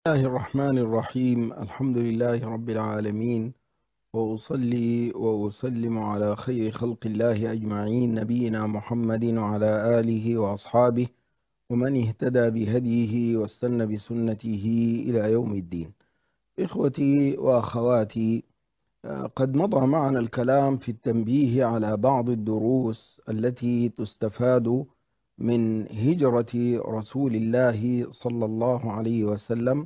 الله الرحمن الرحيم. الحمد لله رب العالمين، وأصلي وأسلم على خير خلق الله أجمعين، نبينا محمد وعلى آله وأصحابه ومن اهتدى بهديه واستنى بسنته إلى يوم الدين. إخوتي وأخواتي، قد مضى معنا الكلام في التنبيه على بعض الدروس التي تستفاد من هجرة رسول الله صلى الله عليه وسلم،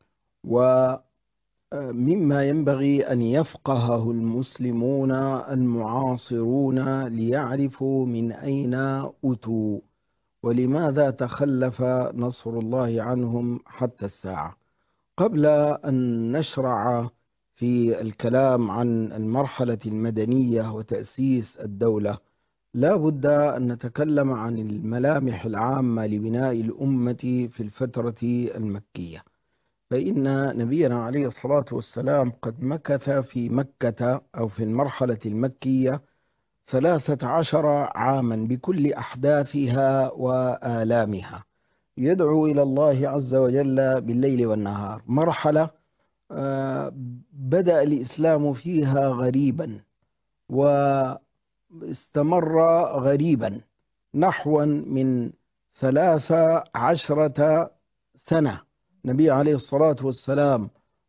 ومما ينبغي أن يفقهه المسلمون المعاصرون ليعرفوا من أين أتوا ولماذا تخلف نصر الله عنهم حتى الساعة. قبل أن نشرع في الكلام عن المرحلة المدنية وتأسيس الدولة، لا بد أن نتكلم عن الملامح العامة لبناء الأمة في الفترة المكية. فإن نبينا عليه الصلاة والسلام قد مكث في مكة أو في المرحلة المكية 13 عاما بكل أحداثها وآلامها، يدعو إلى الله عز وجل بالليل والنهار. مرحلة بدأ الإسلام فيها غريبا واستمر غريبا نحو من 13 سنة. النبي عليه الصلاة والسلام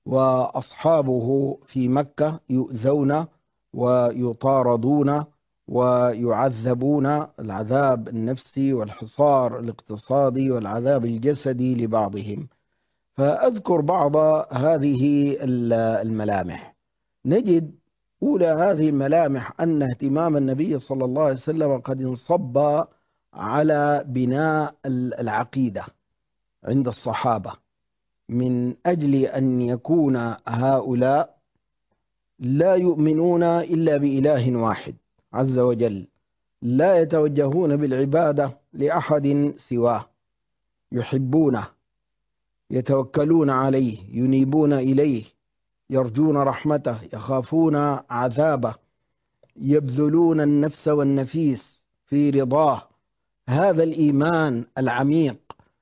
وأصحابه في مكة يؤذون ويطاردون ويعذبون، العذاب النفسي والحصار الاقتصادي والعذاب الجسدي لبعضهم. فأذكر بعض هذه الملامح. نجد أولى هذه الملامح أن اهتمام النبي صلى الله عليه وسلم قد انصب على بناء العقيدة عند الصحابة، من أجل أن يكون هؤلاء لا يؤمنون إلا بإله واحد عز وجل، لا يتوجهون بالعبادة لأحد سواه، يحبونه، يتوكلون عليه، ينيبون إليه، يرجون رحمته، يخافون عذابه، يبذلون النفس والنفيس في رضاه. هذا الإيمان العميق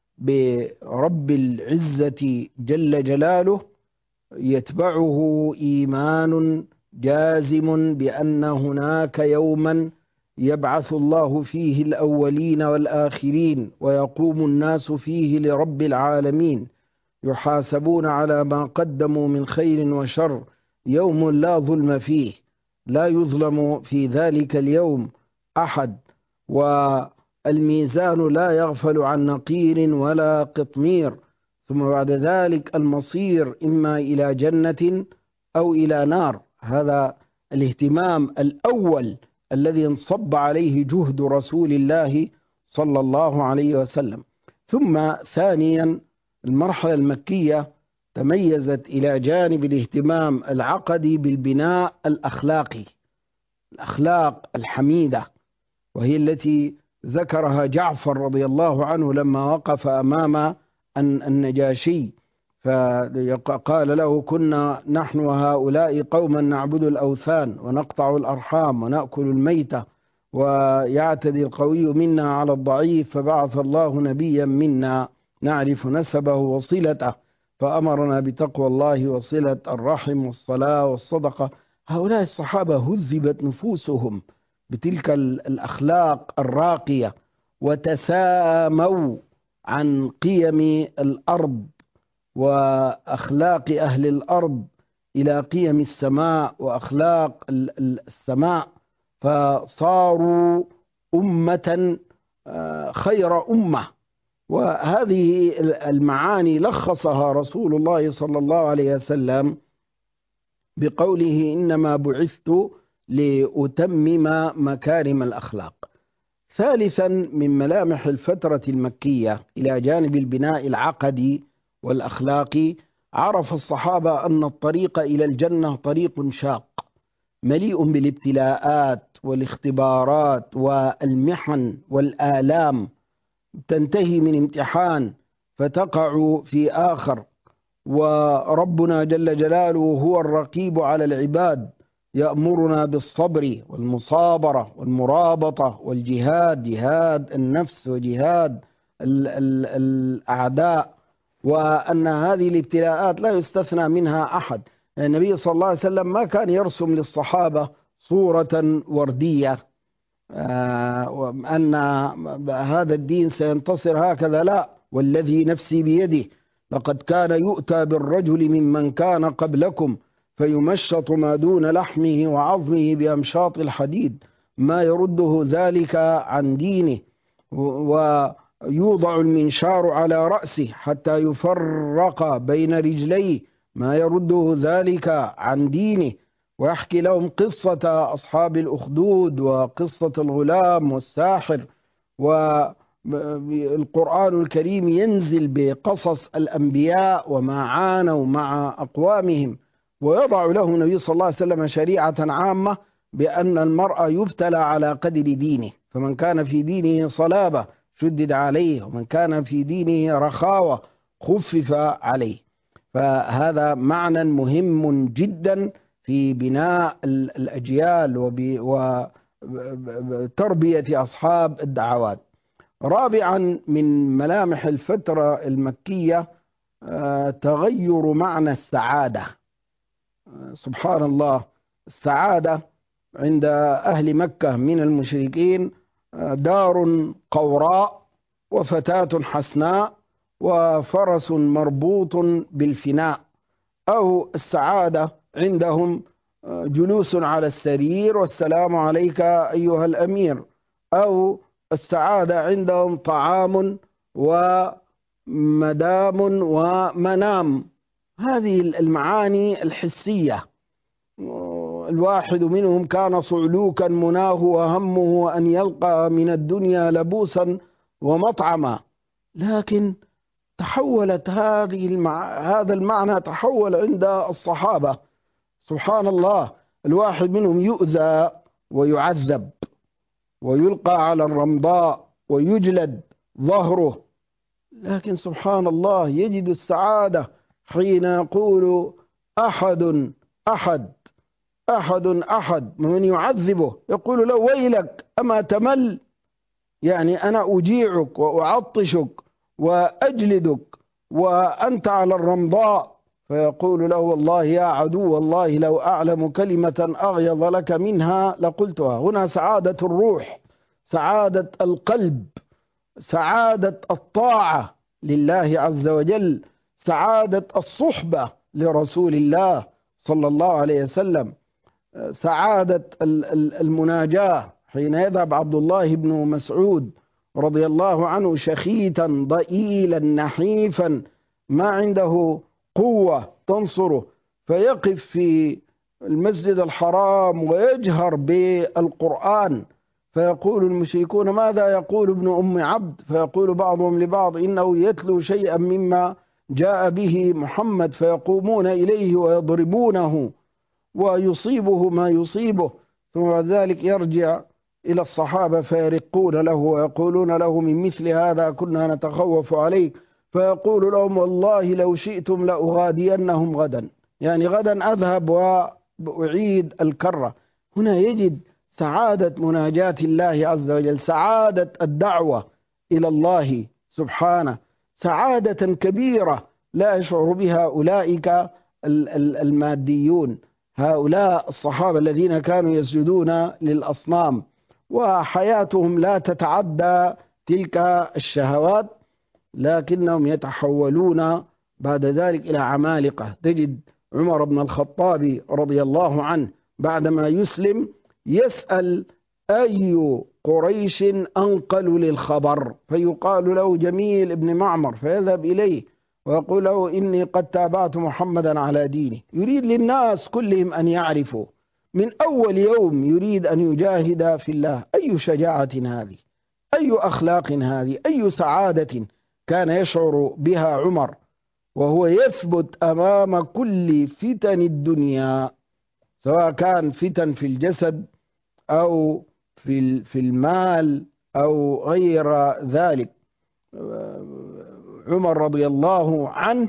برب العزة جل جلاله يتبعه إيمان جازم بأن هناك يوما يبعث الله فيه الأولين والآخرين، ويقوم الناس فيه لرب العالمين، يحاسبون على ما قدموا من خير وشر، يوم لا ظلم فيه، لا يظلم في ذلك اليوم أحد، والميزان لا يغفل عن نقير ولا قطمير، ثم بعد ذلك المصير إما إلى جنة أو إلى نار. هذا الاهتمام الأول الذي انصب عليه جهد رسول الله صلى الله عليه وسلم. ثم ثانيا، المرحلة المكية تميزت إلى جانب الاهتمام العقدي بالبناء الأخلاقي، الأخلاق الحميدة، وهي التي ذكرها جعفر رضي الله عنه لما وقف أمام النجاشي فقال له: كنا نحن وهؤلاء قوما نعبد الأوثان ونقطع الأرحام ونأكل الميتة ويعتدي القوي منا على الضعيف، فبعث الله نبيا منا نعرف نسبه وصلته فأمرنا بتقوى الله وصلة الرحم والصلاة والصدقة. هؤلاء الصحابة هذبت نفوسهم بتلك الأخلاق الراقية، وتساموا عن قيم الأرض وأخلاق أهل الأرض إلى قيم السماء وأخلاق السماء، فصاروا أمة خير أمة. وهذه المعاني لخصها رسول الله صلى الله عليه وسلم بقوله: إنما بعثت لأتمم مكارم الأخلاق. ثالثا، من ملامح الفترة المكية إلى جانب البناء العقدي والأخلاقي، عرف الصحابة أن الطريق إلى الجنة طريق شاق مليء بالابتلاءات والاختبارات والمحن والآلام، تنتهي من امتحان فتقع في آخر، وربنا جل جلاله هو الرقيب على العباد، يأمرنا بالصبر والمصابرة والمرابطة والجهاد، جهاد النفس وجهاد الأعداء، وأن هذه الابتلاءات لا يستثنى منها أحد. النبي صلى الله عليه وسلم ما كان يرسم للصحابة صورة وردية أن هذا الدين سينتصر هكذا، لا، والذي نفسي بيده لقد كان يؤتى بالرجل ممن كان قبلكم فيمشط ما دون لحمه وعظمه بأمشاط الحديد ما يرده ذلك عن دينه، ويوضع المنشار على رأسه حتى يفرق بين رجليه ما يرده ذلك عن دينه. ويحكي لهم قصة أصحاب الأخدود وقصة الغلام والساحر، والقرآن الكريم ينزل بقصص الأنبياء وما عانوا مع أقوامهم، ويضع له النبي صلى الله عليه وسلم شريعة عامة بأن المرء يبتلى على قدر دينه، فمن كان في دينه صلابة شدد عليه، ومن كان في دينه رخاوة خفف عليه. فهذا معنى مهم جدا في بناء الأجيال وتربية أصحاب الدعوات. رابعا من ملامح الفترة المكية تغير معنى السعادة. سبحان الله، السعادة عند أهل مكة من المشركين دار قوراء وفتاة حسناء وفرس مربوط بالفناء، أو السعادة عندهم جلوس على السرير والسلام عليك أيها الأمير، أو السعادة عندهم طعام ومدام ومنام. هذه المعاني الحسية. الواحد منهم كان صعلوكا مناه وهمه أن يلقى من الدنيا لبوسا ومطعما، لكن تحولت هذا المعنى تحول عند الصحابة. سبحان الله، الواحد منهم يؤذى ويعذب ويلقى على الرمضاء ويجلد ظهره، لكن سبحان الله يجد السعادة حين يقول أحد أحد أحد أحد، من يعذبه يقول له ويلك أما تمل، يعني أنا أجيعك وأعطشك وأجلدك وأنت على الرمضاء، فيقول له والله يا عدو الله لو أعلم كلمة أغيظ لك منها لقلتها. هنا سعادة الروح، سعادة القلب، سعادة الطاعة لله عز وجل، سعادة الصحبة لرسول الله صلى الله عليه وسلم، سعادة المناجاة حين يذهب عبد الله بن مسعود رضي الله عنه شخيتا ضئيلا نحيفا ما عنده قوة تنصره، فيقف في المسجد الحرام ويجهر بالقرآن، فيقول المشركون ماذا يقول ابن أم عبد؟ فيقول بعضهم لبعض إنه يتلو شيئا مما جاء به محمد، فيقومون إليه ويضربونه ويصيبه ما يصيبه، ثم ذلك يرجع إلى الصحابة فيرقون له ويقولون له من مثل هذا كنا نتخوف عليك، فيقول لهم والله لو شئتم لأغادينهم غدا، يعني غدا أذهب وأعيد الكرة. هنا يجد سعادة مناجاة الله عز وجل، سعادة الدعوة إلى الله سبحانه، سعادة كبيرة لا يشعر بها أولئك الماديون، هؤلاء الصحابة الذين كانوا يسجدون للأصنام وحياتهم لا تتعدى تلك الشهوات، لكنهم يتحولون بعد ذلك إلى عمالقة. تجد عمر بن الخطاب رضي الله عنه بعدما يسلم يسأل أي قريش أنقل للخبر، فيقال له جميل بن معمر، فيذهب إليه ويقول له إني قد تابعت محمدا على دينه. يريد للناس كلهم أن يعرفوا من أول يوم، يريد أن يجاهد في الله. أي شجاعة هذه، أي أخلاق هذه، أي سعادة كان يشعر بها عمر وهو يثبت أمام كل فتن الدنيا، سواء كان فتن في الجسد أو في المال أو غير ذلك. عمر رضي الله عنه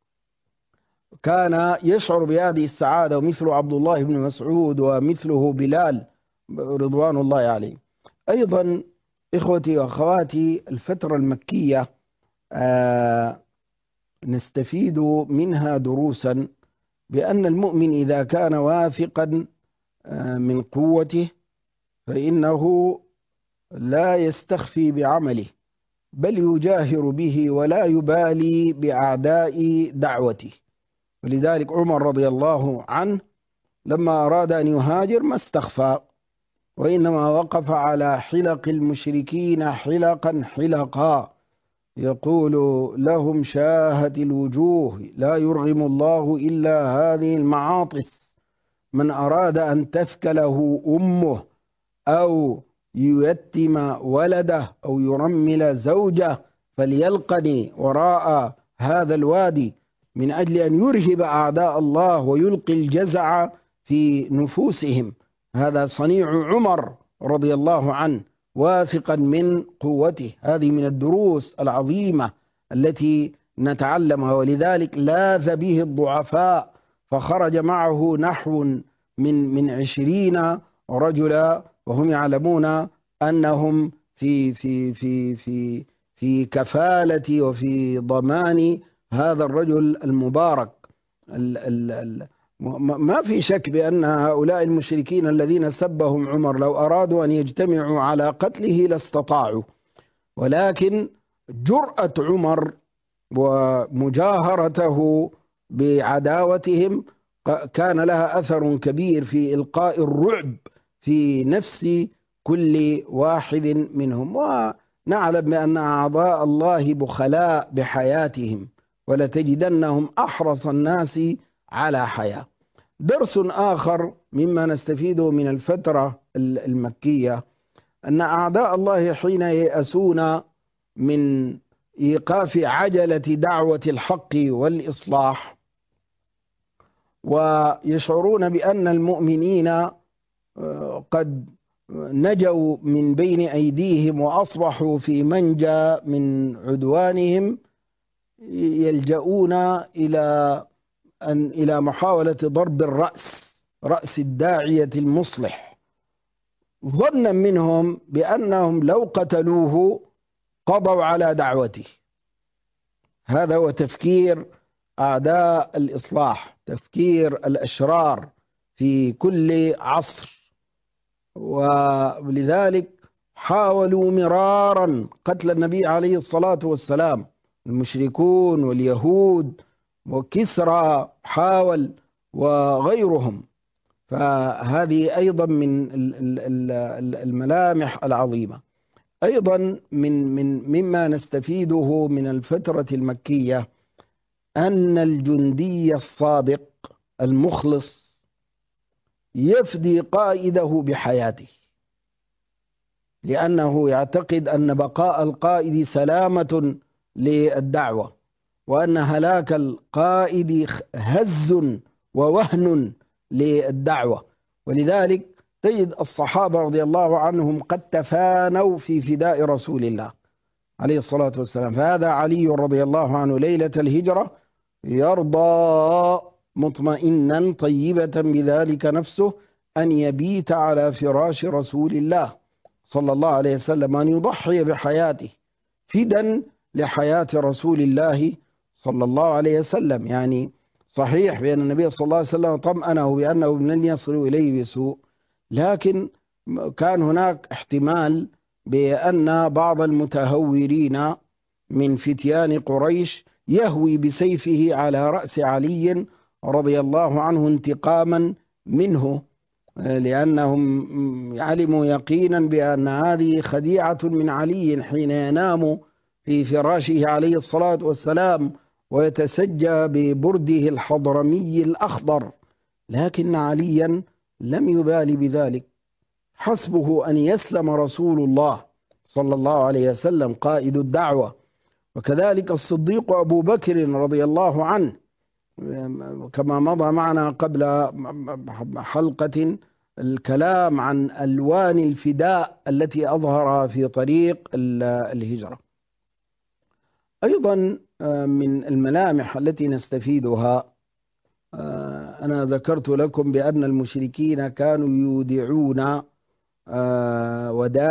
كان يشعر بهذه السعادة، ومثل عبد الله بن مسعود ومثله بلال رضوان الله عليه. أيضا إخوتي وأخواتي، الفترة المكية نستفيد منها دروسا، بأن المؤمن إذا كان واثقا من قوته فإنه لا يستخفي بعمله، بل يجاهر به ولا يبالي بأعداء دعوته. ولذلك عمر رضي الله عنه لما أراد أن يهاجر ما استخفى، وإنما وقف على حلق المشركين حلقا حلقا، يقول لهم شاهت الوجوه لا يرغم الله إلا هذه المعاطس، من أراد أن تثكله أمه أو ييتم ولده أو يرمل زوجه فليلقني وراء هذا الوادي، من أجل أن يرهب أعداء الله ويلقي الجزع في نفوسهم. هذا صنيع عمر رضي الله عنه، واثقا من قوته. هذه من الدروس العظيمة التي نتعلمها. ولذلك لاذ به الضعفاء، فخرج معه نحو من 20 رجلا، وهم يعلمون أنهم في كفالة وفي ضمان هذا الرجل المبارك. ما في شك بأن هؤلاء المشركين الذين سبهم عمر لو أرادوا أن يجتمعوا على قتله لاستطاعوا، ولكن جرأة عمر ومجاهرته بعداوتهم كان لها أثر كبير في إلقاء الرعب في نفس كل واحد منهم. ونعلم بأن أعضاء الله بخلاء بحياتهم، ولتجدنهم أحرص الناس على حياة. درس آخر مما نستفيده من الفترة المكية أن أعداء الله حين ييأسون من إيقاف عجلة دعوة الحق والإصلاح ويشعرون بأن المؤمنين قد نجوا من بين أيديهم وأصبحوا في منجى من عدوانهم، يلجؤون إلى محاولة ضرب رأس الداعية المصلح، ظنا منهم بأنهم لو قتلوه قضوا على دعوته. هذا هو تفكير أعداء الإصلاح، تفكير الأشرار في كل عصر. ولذلك حاولوا مرارا قتل النبي عليه الصلاة والسلام، المشركون واليهود وكسرى حاول وغيرهم. فهذه أيضا من الملامح العظيمة. أيضا مما نستفيده من الفترة المكية أن الجندي الصادق المخلص يفدي قائده بحياته، لأنه يعتقد أن بقاء القائد سلامة للدعوة، وأن هلاك القائد هز ووهن للدعوة. ولذلك تجد الصحابة رضي الله عنهم قد تفانوا في فداء رسول الله عليه الصلاة والسلام. فهذا علي رضي الله عنه ليلة الهجرة يرضى مطمئنا طيبة بذلك نفسه أن يبيت على فراش رسول الله صلى الله عليه وسلم، أن يضحي بحياته فدا لحياة رسول الله صلى الله عليه وسلم. يعني صحيح بأن النبي صلى الله عليه وسلم طمأنه بأنه لن يصل إليه بسوء، لكن كان هناك احتمال بأن بعض المتهورين من فتيان قريش يهوي بسيفه على رأس علي رضي الله عنه انتقاما منه، لأنهم علموا يقينا بأن هذه خديعة من علي حين ينام في فراشه عليه الصلاة والسلام ويتسجى ببرده الحضرمي الأخضر. لكن عليا لم يبال بذلك، حسبه أن يسلم رسول الله صلى الله عليه وسلم قائد الدعوة. وكذلك الصديق أبو بكر رضي الله عنه، كما مضى معنا قبل حلقة الكلام عن ألوان الفداء التي أظهرها في طريق الهجرة. أيضا من الملامح التي نستفيدها، أنا ذكرت لكم بأن المشركين كانوا يودعون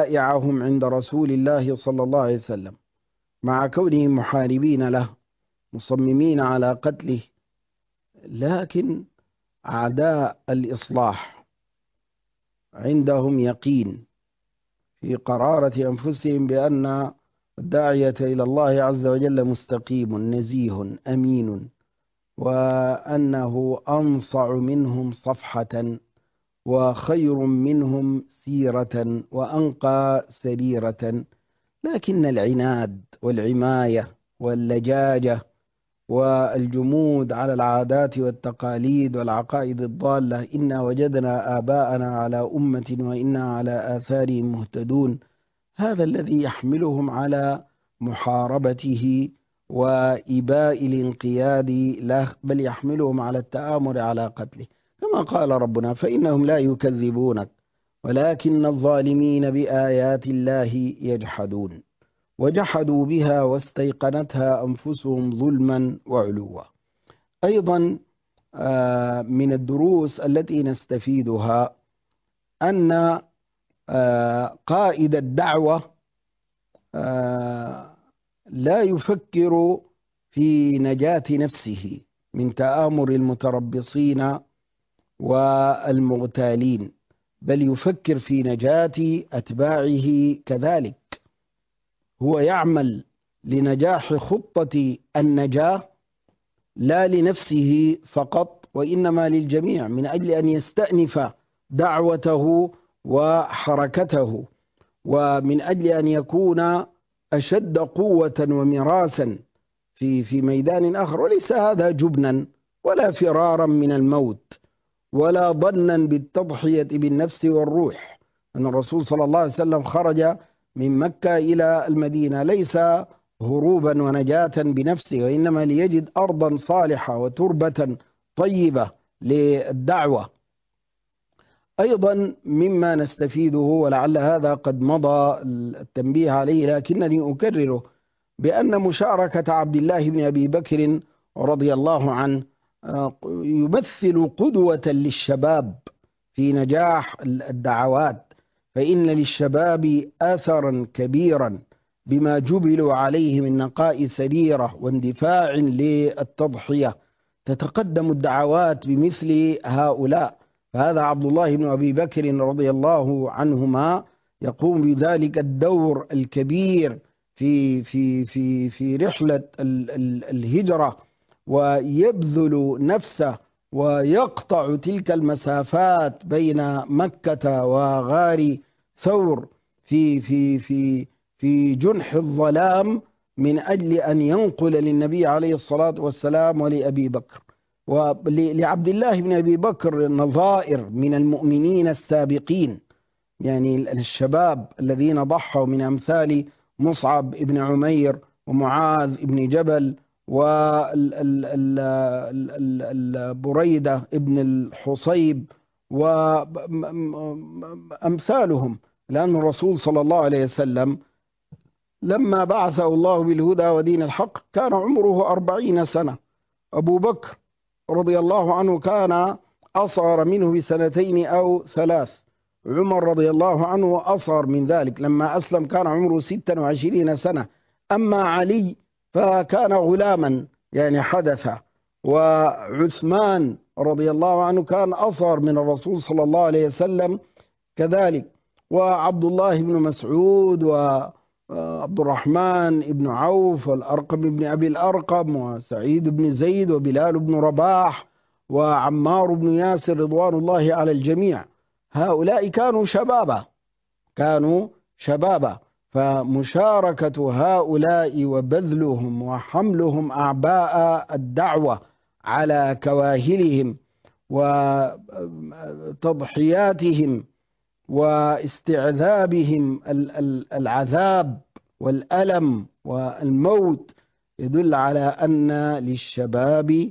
ودائعهم عند رسول الله صلى الله عليه وسلم مع كونهم محاربين له، مصممين على قتله، لكن أعداء الإصلاح عندهم يقين في قرارة أنفسهم بأن الداعية إلى الله عز وجل مستقيم نزيه أمين، وأنه أنصع منهم صفحة وخير منهم سيرة وأنقى سريرة. لكن العناد والعماية واللجاجة والجمود على العادات والتقاليد والعقائد الضالة، إنا وجدنا آباءنا على أمة وإنا على آثارهم مهتدون، هذا الذي يحملهم على محاربته وإباء الانقياد له، بل يحملهم على التآمر على قتله، كما قال ربنا: فإنهم لا يكذبونك ولكن الظالمين بآيات الله يجحدون وجحدوا بها واستيقنتها أنفسهم ظلما وعلوا. أيضا من الدروس التي نستفيدها أن قائد الدعوة لا يفكر في نجاة نفسه من تآمر المتربصين والمغتالين، بل يفكر في نجاة أتباعه كذلك. هو يعمل لنجاح خطة النجاة لا لنفسه فقط، وإنما للجميع، من أجل أن يستأنف دعوته وحركته، ومن أجل أن يكون أشد قوة ومراسا في ميدان آخر. وليس هذا جبنا ولا فرارا من الموت ولا ظنا بالتضحية بالنفس والروح. أن الرسول صلى الله عليه وسلم خرج من مكة إلى المدينة ليس هروبا ونجاة بنفسه، وإنما ليجد أرضا صالحة وتربة طيبة للدعوة. أيضا مما نستفيده، ولعل هذا قد مضى التنبيه عليه لكنني أكرره، بأن مشاركة عبد الله بن أبي بكر رضي الله عنه يمثل قدوة للشباب في نجاح الدعوات، فإن للشباب أثرا كبيرا بما جبلوا عليه من نقاء سريرة واندفاع للتضحية. تتقدم الدعوات بمثل هؤلاء، فهذا عبد الله بن أبي بكر رضي الله عنهما يقوم بذلك الدور الكبير في رحلة الهجرة، ويبذل نفسه ويقطع تلك المسافات بين مكة وغار ثور في جنح الظلام من أجل أن ينقل للنبي عليه الصلاة والسلام ولأبي بكر. ولعبد الله بن أبي بكر نظائر من المؤمنين السابقين، يعني الشباب الذين ضحوا، من أمثال مصعب بن عمير ومعاذ بن جبل وبريدة بن الحصيب وأمثالهم، لأن الرسول صلى الله عليه وسلم لما بعثه الله بالهدى ودين الحق كان عمره 40 سنة. أبو بكر رضي الله عنه كان أصغر منه بسنتين أو 3. عمر رضي الله عنه أصغر من ذلك، لما أسلم كان عمره 26 سنة. أما علي فكان غلاما يعني حدث. وعثمان رضي الله عنه كان أصغر من الرسول صلى الله عليه وسلم كذلك. وعبد الله بن مسعود وعبد الرحمن بن عوف والأرقم بن أبي الأرقم وسعيد بن زيد وبلال بن رباح وعمار بن ياسر رضوان الله على الجميع، هؤلاء كانوا شبابا. فمشاركة هؤلاء وبذلهم وحملهم أعباء الدعوة على كواهلهم وتضحياتهم واستعذابهم العذاب والألم والموت يدل على أن للشباب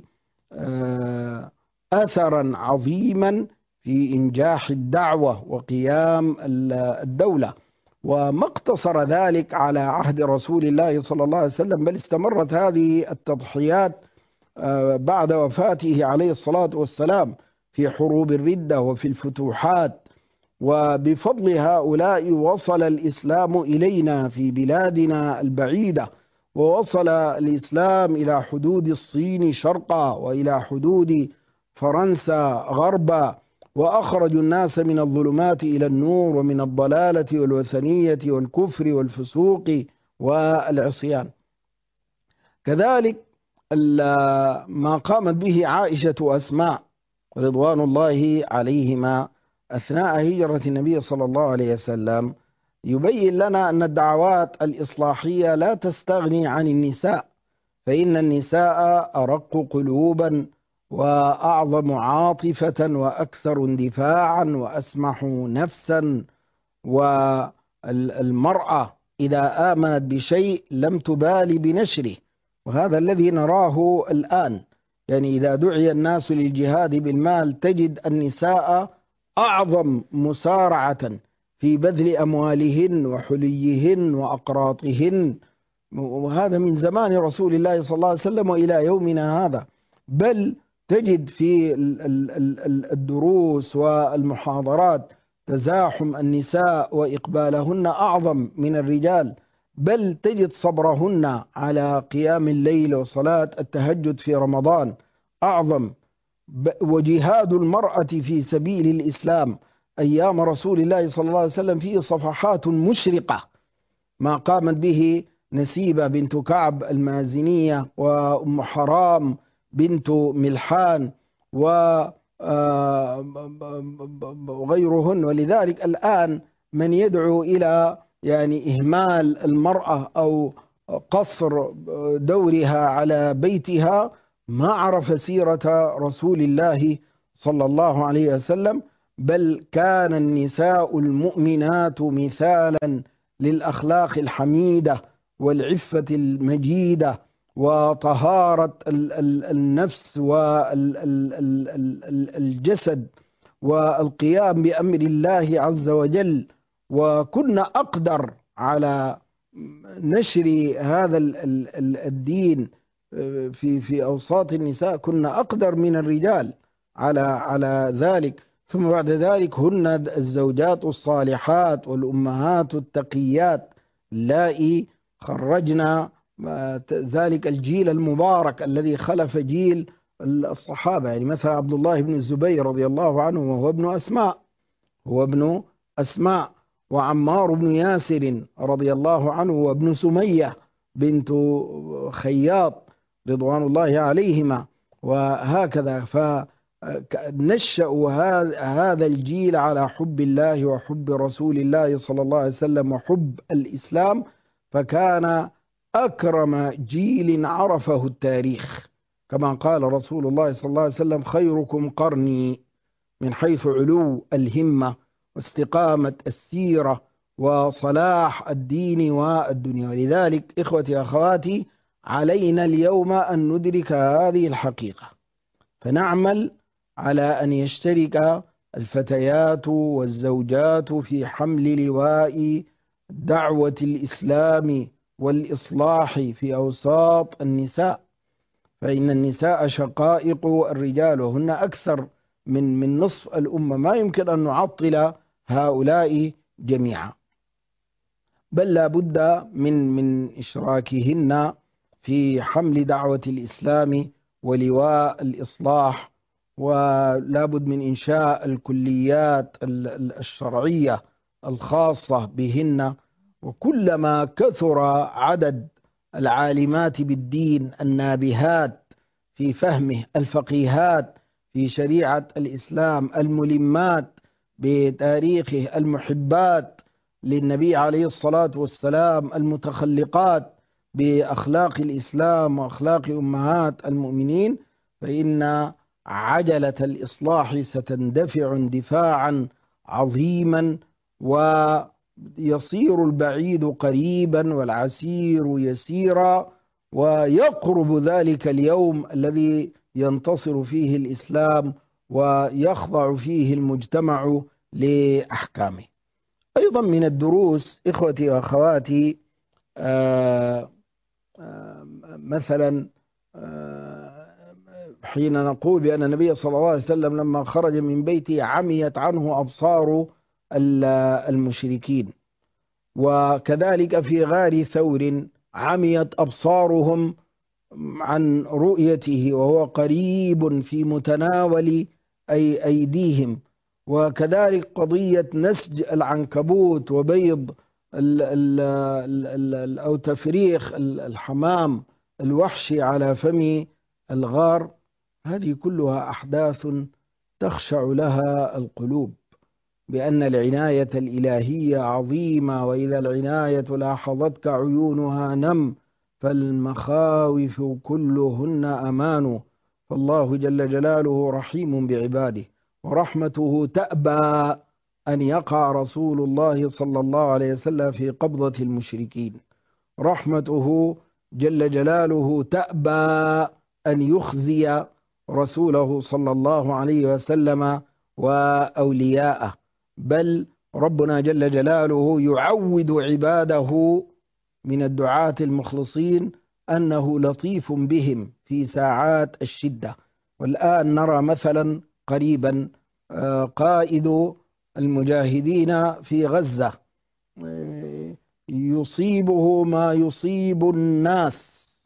أثرا عظيما في إنجاح الدعوة وقيام الدولة. وما اقتصر ذلك على عهد رسول الله صلى الله عليه وسلم، بل استمرت هذه التضحيات بعد وفاته عليه الصلاة والسلام في حروب الردة وفي الفتوحات. وبفضل هؤلاء وصل الإسلام إلينا في بلادنا البعيدة، ووصل الإسلام إلى حدود الصين شرقا وإلى حدود فرنسا غربا، وأخرجوا الناس من الظلمات إلى النور ومن الضلالة والوثنية والكفر والفسوق والعصيان. كذلك ما قامت به عائشة وأسماء رضوان الله عليهما أثناء هجرة النبي صلى الله عليه وسلم يبين لنا أن الدعوات الإصلاحية لا تستغني عن النساء، فإن النساء أرق قلوبا وأعظم عاطفة وأكثر اندفاعا وأسمح نفسا، والمرأة إذا آمنت بشيء لم تبالي بنشره، وهذا الذي نراه الآن. يعني إذا دعي الناس للجهاد بالمال تجد النساء أعظم مسارعة في بذل أموالهن وحليهن وأقراطهن، وهذا من زمان رسول الله صلى الله عليه وسلم وإلى يومنا هذا. بل تجد في الدروس والمحاضرات تزاحم النساء وإقبالهن أعظم من الرجال، بل تجد صبرهن على قيام الليل وصلاة التهجد في رمضان أعظم. وجهاد المرأة في سبيل الإسلام أيام رسول الله صلى الله عليه وسلم فيه صفحات مشرقة، ما قامت به نسيبة بنت كعب المازنية وأم حرام بنت ملحان وغيرهن. ولذلك الآن من يدعو إلى يعني إهمال المرأة أو قصر دورها على بيتها ما عرف سيرة رسول الله صلى الله عليه وسلم، بل كان النساء المؤمنات مثالا للأخلاق الحميدة والعفة المجيدة وطهارة النفس والجسد والقيام بأمر الله عز وجل، وكنا أقدر على نشر هذا الدين في أوساط النساء، كنا أقدر من الرجال على ذلك. ثم بعد ذلك هن الزوجات الصالحات والأمهات التقيات اللائي خرجنا ذلك الجيل المبارك الذي خلف جيل الصحابة. يعني مثلا عبد الله بن الزبير رضي الله عنه وهو ابن أسماء، وعمار بن ياسر رضي الله عنه وابن سمية بنت خياط رضوان الله عليهما، وهكذا. فنشأوا هذا الجيل على حب الله وحب رسول الله صلى الله عليه وسلم وحب الإسلام، فكان أكرم جيل عرفه التاريخ، كما قال رسول الله صلى الله عليه وسلم: خيركم قرني، من حيث علو الهمة واستقامة السيرة وصلاح الدين والدنيا. ولذلك إخوتي أخواتي، علينا اليوم أن ندرك هذه الحقيقة، فنعمل على أن يشترك الفتيات والزوجات في حمل لواء دعوة الإسلام والإصلاح في أوساط النساء، فإن النساء شقائق الرجال وهن أكثر من نصف الأمة، ما يمكن أن نعطل هؤلاء جميعا، بل لا بد من إشراكهن في حمل دعوة الإسلام ولواء الإصلاح، ولا بد من إنشاء الكليات الشرعية الخاصة بهن. وكلما كثر عدد العالمات بالدين النابهات في فهمه، الفقيهات في شريعة الإسلام، الملمات بتاريخه، المحبات للنبي عليه الصلاة والسلام، المتخلقات بأخلاق الإسلام وأخلاق أمهات المؤمنين، فإن عجلة الإصلاح ستندفع اندفاعا عظيما، ويصير البعيد قريبا والعسير يسيرا، ويقرب ذلك اليوم الذي ينتصر فيه الإسلام ويخضع فيه المجتمع لأحكامه. أيضا من الدروس إخوتي وأخواتي مثلا حين نقول بأن النبي صلى الله عليه وسلم لما خرج من بيته عميت عنه أبصار المشركين، وكذلك في غار ثور عميت أبصارهم عن رؤيته وهو قريب في متناول أيديهم. وكذلك قضية نسج العنكبوت وبيض أو تفريخ الحمام الوحشي على فم الغار، هذه كلها أحداث تخشع لها القلوب، بأن العناية الإلهية عظيمة، وإذا العناية لاحظتك عيونها نم، فالمخاوف كلهن أمان. فالله جل جلاله رحيم بعباده، ورحمته تأبى أن يقع رسول الله صلى الله عليه وسلم في قبضة المشركين. رحمته جل جلاله تأبى أن يخزي رسوله صلى الله عليه وسلم وأولياءه، بل ربنا جل جلاله يعود عباده من الدعاة المخلصين أنه لطيف بهم في ساعات الشدة. والآن نرى مثلا قريبا قائد المجاهدين في غزة يصيبه ما يصيب الناس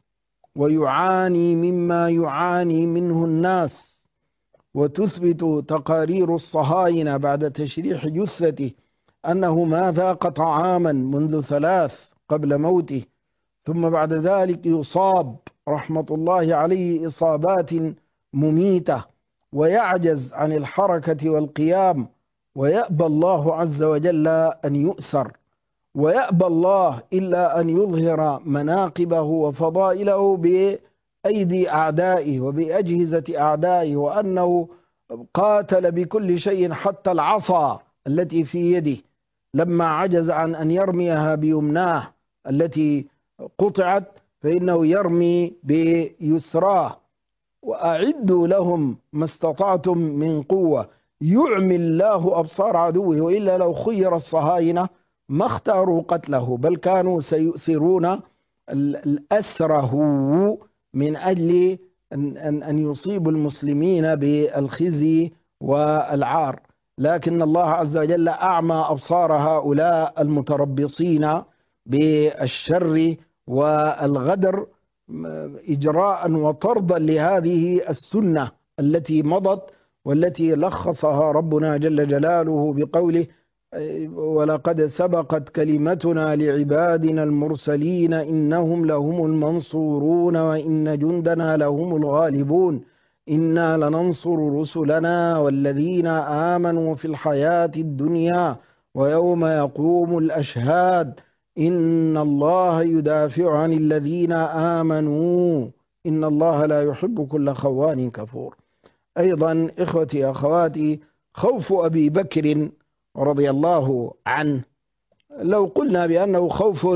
ويعاني مما يعاني منه الناس، وتثبت تقارير الصهاينة بعد تشريح جثته أنه ما ذاق طعاما منذ 3 قبل موته، ثم بعد ذلك يصاب رحمة الله عليه إصابات مميتة ويعجز عن الحركة والقيام، ويأبى الله عز وجل أن يؤسر، ويأبى الله إلا أن يظهر مناقبه وفضائله بأيدي أعدائه وبأجهزة أعدائه، وأنه قاتل بكل شيء حتى العصا التي في يده لما عجز عن أن يرميها بيمناه التي قطعت، فإنه يرمي بيسراه. وأعدوا لهم ما استطعتم من قوة يعمي الله أبصار عدوه، وإلا لو خير الصهاينة ما اختاروا قتله، بل كانوا سيؤثرون الأسره من أجل أن يصيب المسلمين بالخزي والعار. لكن الله عز وجل أعمى أبصار هؤلاء المتربصين بالشر والغدر إجراء وطردا لهذه السنة التي مضت، والتي لخصها ربنا جل جلاله بقوله: ولقد سبقت كلمتنا لعبادنا المرسلين إنهم لهم المنصورون وإن جندنا لهم الغالبون إنا لننصر رسلنا والذين آمنوا في الحياة الدنيا ويوم يقوم الأشهاد إن الله يدافع عن الذين آمنوا إن الله لا يحب كل خوان كفور. أيضا إخوتي أخواتي، خوف أبي بكر رضي الله عنه لو قلنا بأنه خوف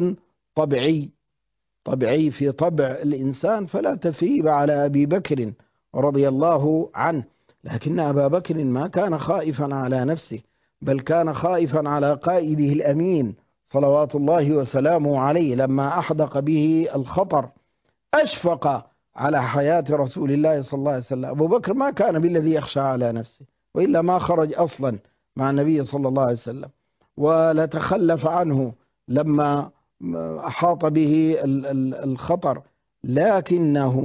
طبيعي في طبع الإنسان فلا تثريب على أبي بكر رضي الله عنه، لكن أبا بكر ما كان خائفا على نفسه، بل كان خائفا على قائده الأمين صلوات الله وسلامه عليه لما أحدق به الخطر، أشفق على حياة رسول الله صلى الله عليه وسلم. أبو بكر ما كان بالذي يخشى على نفسه، وإلا ما خرج أصلا مع النبي صلى الله عليه وسلم، ولتخلف عنه لما أحاط به الخطر، لكنه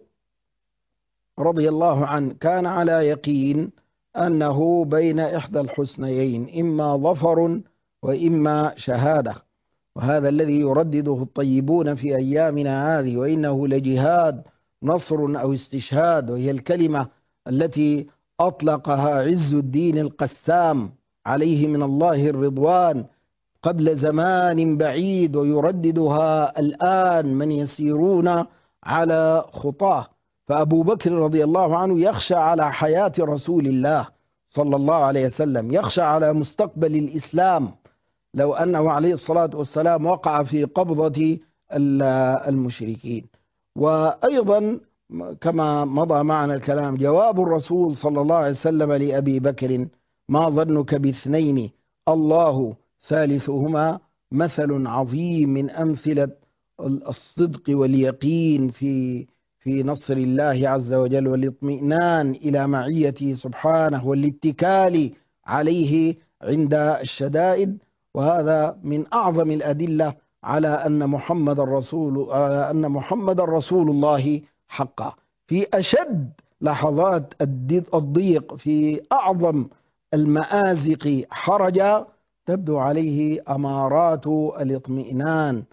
رضي الله عنه كان على يقين أنه بين إحدى الحسنيين، إما ظفر وإما شهادة، وهذا الذي يردده الطيبون في أيامنا هذه، وإنه لجهاد نصر أو استشهاد، وهي الكلمة التي أطلقها عز الدين القسام عليه من الله الرضوان قبل زمان بعيد، ويرددها الآن من يسيرون على خطاه. فأبو بكر رضي الله عنه يخشى على حياة رسول الله صلى الله عليه وسلم، يخشى على مستقبل الإسلام لو أنه عليه الصلاة والسلام وقع في قبضة المشركين. وأيضا كما مضى معنا الكلام، جواب الرسول صلى الله عليه وسلم لأبي بكر: ما ظنك باثنين الله ثالثهما، مثل عظيم من أمثلة الصدق واليقين في نصر الله عز وجل، والاطمئنان إلى معيته سبحانه، والاتكال عليه عند الشدائد. وهذا من أعظم الأدلة على أن محمد رسول الله حقا. في أشد لحظات الضيق، في أعظم المآزق حرجا، تبدو عليه أمارات الاطمئنان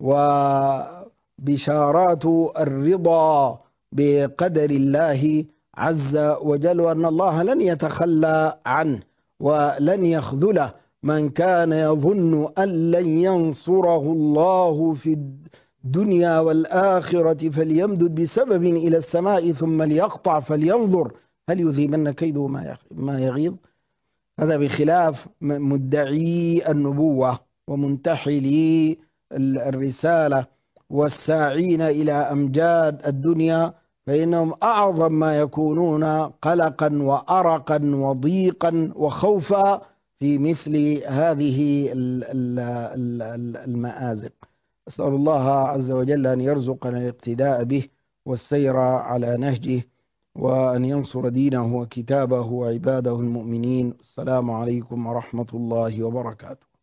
وبشارات الرضا بقدر الله عز وجل، وأن الله لن يتخلى عنه ولن يخذله. من كان يظن أن لن ينصره الله في الدنيا والآخرة فليمدد بسبب إلى السماء ثم ليقطع فلينظر هل يذهبن كيده ما يغيظ. هذا بخلاف مدعي النبوة ومنتحلي الرسالة والساعين إلى أمجاد الدنيا، فإنهم أعظم ما يكونون قلقا وأرقا وضيقا وخوفا في مثل هذه المآزق. أسأل الله عز وجل أن يرزقنا الاقتداء به والسير على نهجه، وأن ينصر دينه وكتابه وعباده المؤمنين. السلام عليكم ورحمة الله وبركاته.